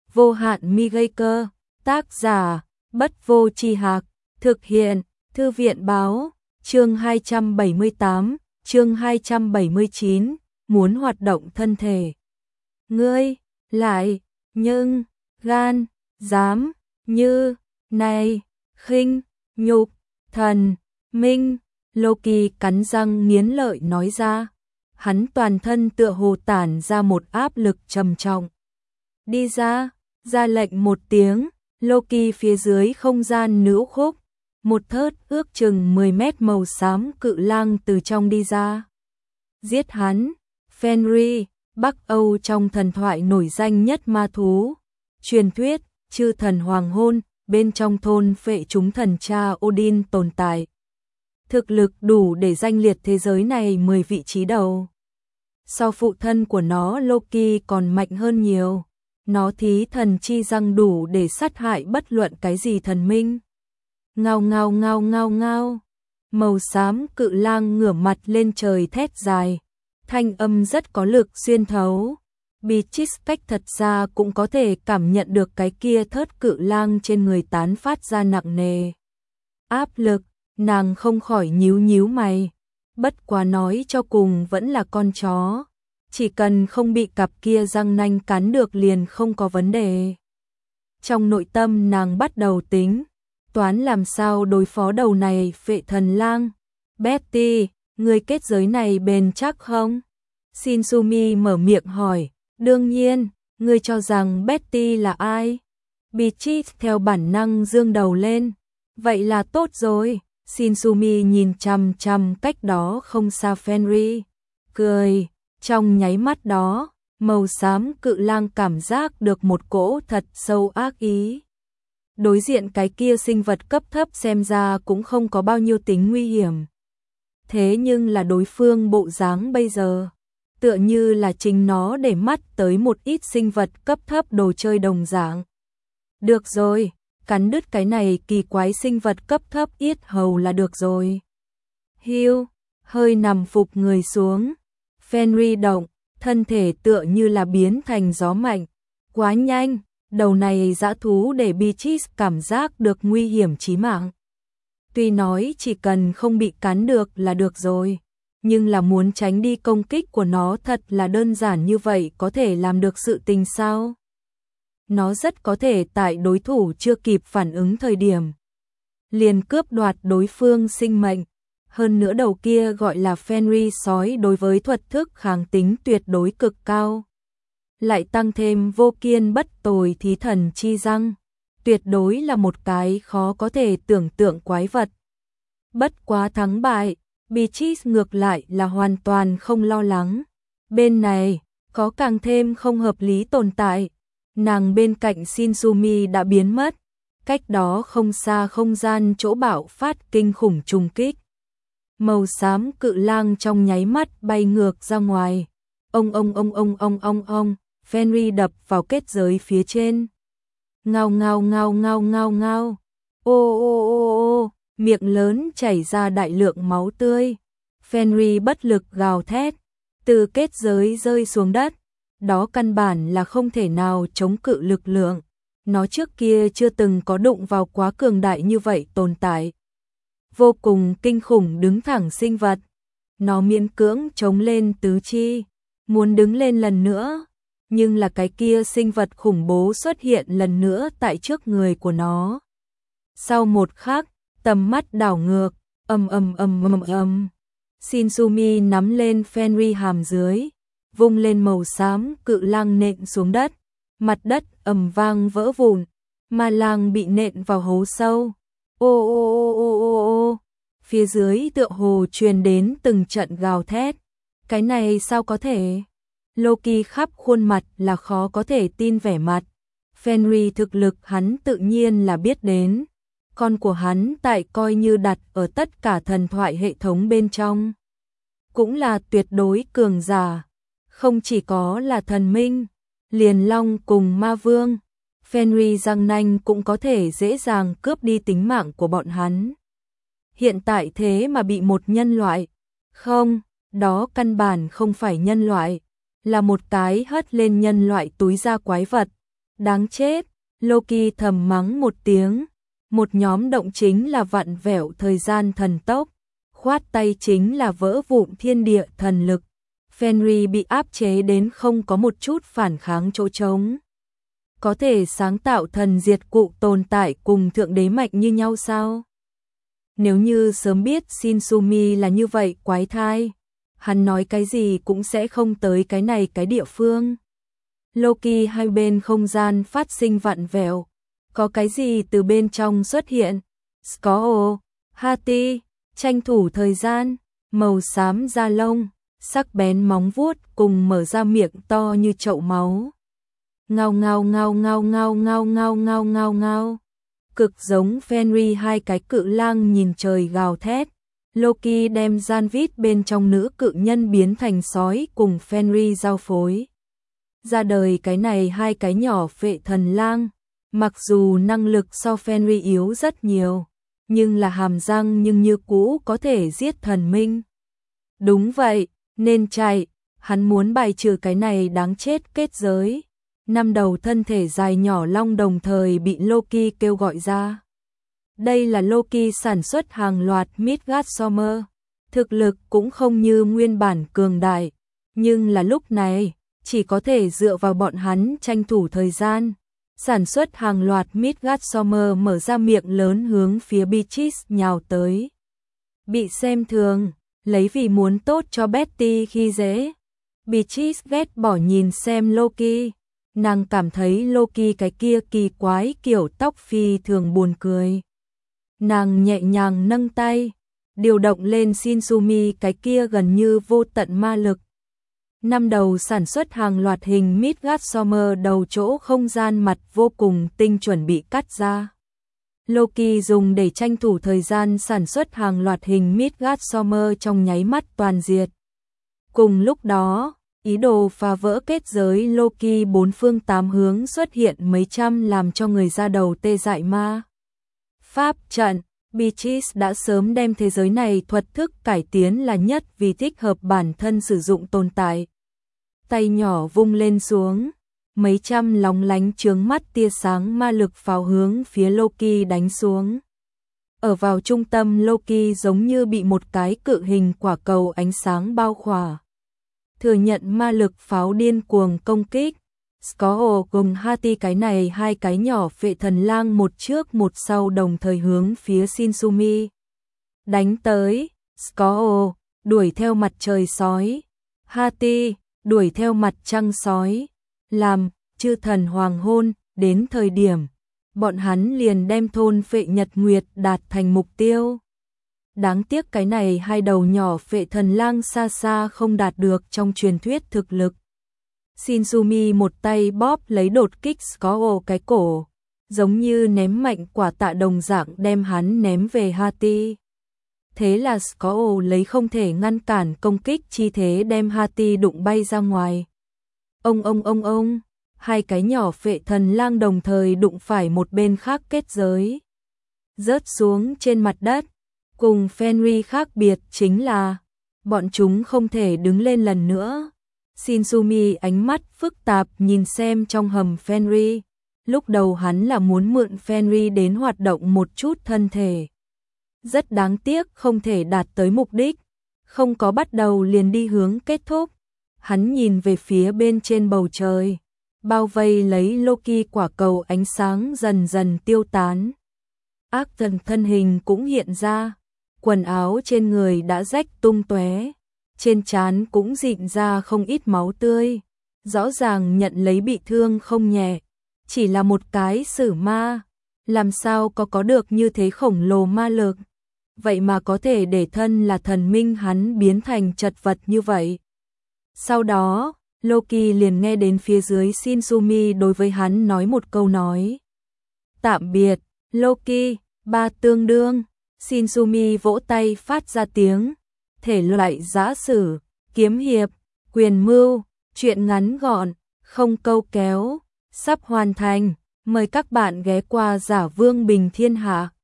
Vô hạn mi gây cơ, tác giả, Bất Vô Tri Hạc, thực hiện, Thư viện báo, chương 278, chương 279, muốn hoạt động thân thể. Ngươi, lại, nhưng, gan, dám, như, này, khinh, nhục, thần, minh, Loki cắn răng nghiến lợi nói ra. Hắn toàn thân tựa hồ tản ra một áp lực trầm trọng. Đi ra, ra lệnh một tiếng, Loki phía dưới không gian nữ khúc, một thớt ước chừng 10 mét màu xám cự lang từ trong đi ra. Giết hắn, Fenrir, Bắc Âu trong thần thoại nổi danh nhất ma thú. Truyền thuyết, chư thần hoàng hôn, bên trong thôn phệ chúng thần cha Odin tồn tại. Thực lực đủ để danh liệt thế giới này 10 vị trí đầu. So phụ thân của nó Loki còn mạnh hơn nhiều. Nó thí thần chi răng đủ để sát hại bất luận cái gì thần minh. Ngao ngao ngao ngao ngao. Màu xám cự lang ngửa mặt lên trời thét dài. Thanh âm rất có lực xuyên thấu. Beatrice thật ra cũng có thể cảm nhận được cái kia thớt cự lang trên người tán phát ra nặng nề áp lực, nàng không khỏi nhíu nhíu mày. Bất quá nói cho cùng vẫn là con chó. Chỉ cần không bị cặp kia răng nanh cắn được liền không có vấn đề. Trong nội tâm nàng bắt đầu tính, toán làm sao đối phó đầu này phệ thần lang. Betty, người kết giới này bền chắc không? Shinsumi mở miệng hỏi. Đương nhiên, ngươi cho rằng Betty là ai? Beatrice theo bản năng dương đầu lên. Vậy là tốt rồi. Shinsumi nhìn chằm chằm cách đó không xa Fenrir, cười. Trong nháy mắt đó, màu xám cự lang cảm giác được một cỗ thật sâu ác ý. Đối diện cái kia sinh vật cấp thấp xem ra cũng không có bao nhiêu tính nguy hiểm. Thế nhưng là đối phương bộ dáng bây giờ, tựa như là chính nó để mắt tới một ít sinh vật cấp thấp đồ chơi đồng dạng. Được rồi, cắn đứt cái này kỳ quái sinh vật cấp thấp yết hầu là được rồi. Hiu, hơi nằm phục người xuống. Fenrir động, thân thể tựa như là biến thành gió mạnh. Quá nhanh, đầu này dã thú để Beatrice cảm giác được nguy hiểm chí mạng. Tuy nói chỉ cần không bị cắn được là được rồi, nhưng là muốn tránh đi công kích của nó thật là đơn giản như vậy có thể làm được sự tình sao? Nó rất có thể tại đối thủ chưa kịp phản ứng thời điểm liền cướp đoạt đối phương sinh mệnh. Hơn nữa đầu kia gọi là Fenrir sói đối với thuật thức kháng tính tuyệt đối cực cao. Lại tăng thêm vô kiên bất tồi thí thần chi răng. Tuyệt đối là một cái khó có thể tưởng tượng quái vật. Bất quá thắng bại, Beatrice ngược lại là hoàn toàn không lo lắng. Bên này, có càng thêm không hợp lý tồn tại. Nàng bên cạnh Shinsumi đã biến mất. Cách đó không xa không gian chỗ bạo phát kinh khủng trùng kích. Màu xám cự lang trong nháy mắt bay ngược ra ngoài. Ông, Fenrir đập vào kết giới phía trên. Ngao ngao ngao ngao ngao ngao. Ô, miệng lớn chảy ra đại lượng máu tươi. Fenrir bất lực gào thét, từ kết giới rơi xuống đất. Đó căn bản là không thể nào chống cự lực lượng. Nó trước kia chưa từng có đụng vào quá cường đại như vậy tồn tại. Vô cùng kinh khủng đứng thẳng sinh vật. Nó miễn cưỡng chống lên tứ chi, muốn đứng lên lần nữa. Nhưng là cái kia sinh vật khủng bố xuất hiện lần nữa tại trước người của nó. Sau một khắc, tầm mắt đảo ngược, ầm. Shinsumi nắm lên Fenrir hàm dưới, vung lên màu xám cự lang nện xuống đất. Mặt đất ầm vang vỡ vụn, ma lang bị nện vào hố sâu. Ô. Phía dưới tựa hồ truyền đến từng trận gào thét. Cái này sao có thể? Loki khắp khuôn mặt là khó có thể tin vẻ mặt. Fenrir thực lực hắn tự nhiên là biết đến. Con của hắn tại coi như đặt ở tất cả thần thoại hệ thống bên trong. Cũng là tuyệt đối cường giả. Không chỉ có là thần minh, liền long cùng ma vương. Fenrir răng nanh cũng có thể dễ dàng cướp đi tính mạng của bọn hắn. Hiện tại thế mà bị một nhân loại. Không, đó căn bản không phải nhân loại. Là một cái hất lên nhân loại túi da quái vật. Đáng chết, Loki thầm mắng một tiếng. Một nhóm động chính là vặn vẹo thời gian thần tốc, khoát tay chính là vỡ vụn thiên địa thần lực. Fenrir bị áp chế đến không có một chút phản kháng chỗ trống. Có thể sáng tạo thần diệt cụ tồn tại cùng thượng đế mạnh như nhau sao? Nếu như sớm biết Shinsumi là như vậy quái thai, hắn nói cái gì cũng sẽ không tới cái này cái địa phương. Loki hai bên không gian phát sinh vặn vẹo, có cái gì từ bên trong xuất hiện. Scorpion, Hati, tranh thủ thời gian, màu xám da lông, sắc bén móng vuốt cùng mở ra miệng to như chậu máu. Ngao ngao ngao ngao ngao ngao ngao ngao ngao ngao. Cực giống Fenrir hai cái cự lang nhìn trời gào thét. Loki đem Janvit bên trong nữ cự nhân biến thành sói cùng Fenrir giao phối. Ra đời cái này hai cái nhỏ phệ thần lang, mặc dù năng lực so Fenrir yếu rất nhiều, nhưng là hàm răng nhưng như cũ có thể giết thần minh. Đúng vậy, nên chạy, hắn muốn bài trừ cái này đáng chết kết giới. Năm đầu thân thể dài nhỏ long đồng thời bị Loki kêu gọi ra. Đây là Loki sản xuất hàng loạt Midgardsormr, thực lực cũng không như nguyên bản cường đại, nhưng là lúc này, chỉ có thể dựa vào bọn hắn tranh thủ thời gian. Sản xuất hàng loạt Midgardsormr mở ra miệng lớn hướng phía Beatrice nhào tới. Bị xem thường, lấy vì muốn tốt cho Betty khi dễ. Beatrice ghét bỏ nhìn xem Loki. Nàng cảm thấy Loki cái kia kỳ quái kiểu tóc phi thường buồn cười. Nàng nhẹ nhàng nâng tay, điều động lên Shinsumi cái kia gần như vô tận ma lực. Năm đầu sản xuất hàng loạt hình Midgardsormr đầu chỗ không gian mặt vô cùng tinh chuẩn bị cắt ra. Loki dùng để tranh thủ thời gian sản xuất hàng loạt hình Midgardsormr trong nháy mắt toàn diệt. Cùng lúc đó, ý đồ phá vỡ kết giới Loki bốn phương tám hướng xuất hiện mấy trăm làm cho người ra đầu tê dại ma pháp trận. Beatrice đã sớm đem thế giới này thuật thức cải tiến là nhất vì thích hợp bản thân sử dụng tồn tại. Tay nhỏ vung lên xuống, mấy trăm lóng lánh chướng mắt tia sáng ma lực pháo hướng phía Loki đánh xuống. Ở vào trung tâm Loki giống như bị một cái cự hình quả cầu ánh sáng bao khỏa. Thừa nhận ma lực pháo điên cuồng công kích. Scorpion cùng Hati cái này hai cái nhỏ phệ thần lang một trước một sau đồng thời hướng phía Shinsumi đánh tới. Scorpion đuổi theo mặt trời sói, Hati đuổi theo mặt trăng sói. Làm chư thần hoàng hôn đến thời điểm, bọn hắn liền đem thôn phệ nhật nguyệt đạt thành mục tiêu. Đáng tiếc cái này hai đầu nhỏ phệ thần lang xa xa không đạt được trong truyền thuyết thực lực. Shinsumi một tay bóp lấy đột kích Scorpion cái cổ, giống như ném mạnh quả tạ đồng dạng đem hắn ném về Hati. Thế là Scorpion lấy không thể ngăn cản công kích chi thế đem Hati đụng bay ra ngoài. Ông, hai cái nhỏ phệ thần lang đồng thời đụng phải một bên khác kết giới, rớt xuống trên mặt đất. Cùng Fenrir khác biệt chính là, bọn chúng không thể đứng lên lần nữa. Shinsumi ánh mắt phức tạp nhìn xem trong hầm Fenrir. Lúc đầu hắn là muốn mượn Fenrir đến hoạt động một chút thân thể. Rất đáng tiếc không thể đạt tới mục đích. Không có bắt đầu liền đi hướng kết thúc. Hắn nhìn về phía bên trên bầu trời. Bao vây lấy Loki quả cầu ánh sáng dần dần tiêu tán. Ác thần thân hình cũng hiện ra. Quần áo trên người đã rách tung tóe. Trên trán cũng rịn ra không ít máu tươi, rõ ràng nhận lấy bị thương không nhẹ, chỉ là một cái sử ma, làm sao có được như thế khổng lồ ma lực, vậy mà có thể để thân là thần minh hắn biến thành chật vật như vậy. Sau đó, Loki liền nghe đến phía dưới Shinsumi đối với hắn nói một câu nói. Tạm biệt, Loki, ba tương đương. Shinsumi vỗ tay phát ra tiếng. Thể loại giã sử, kiếm hiệp, quyền mưu, truyện ngắn gọn, không câu kéo, sắp hoàn thành. Mời các bạn ghé qua Giả Vương Bình Thiên Hạ.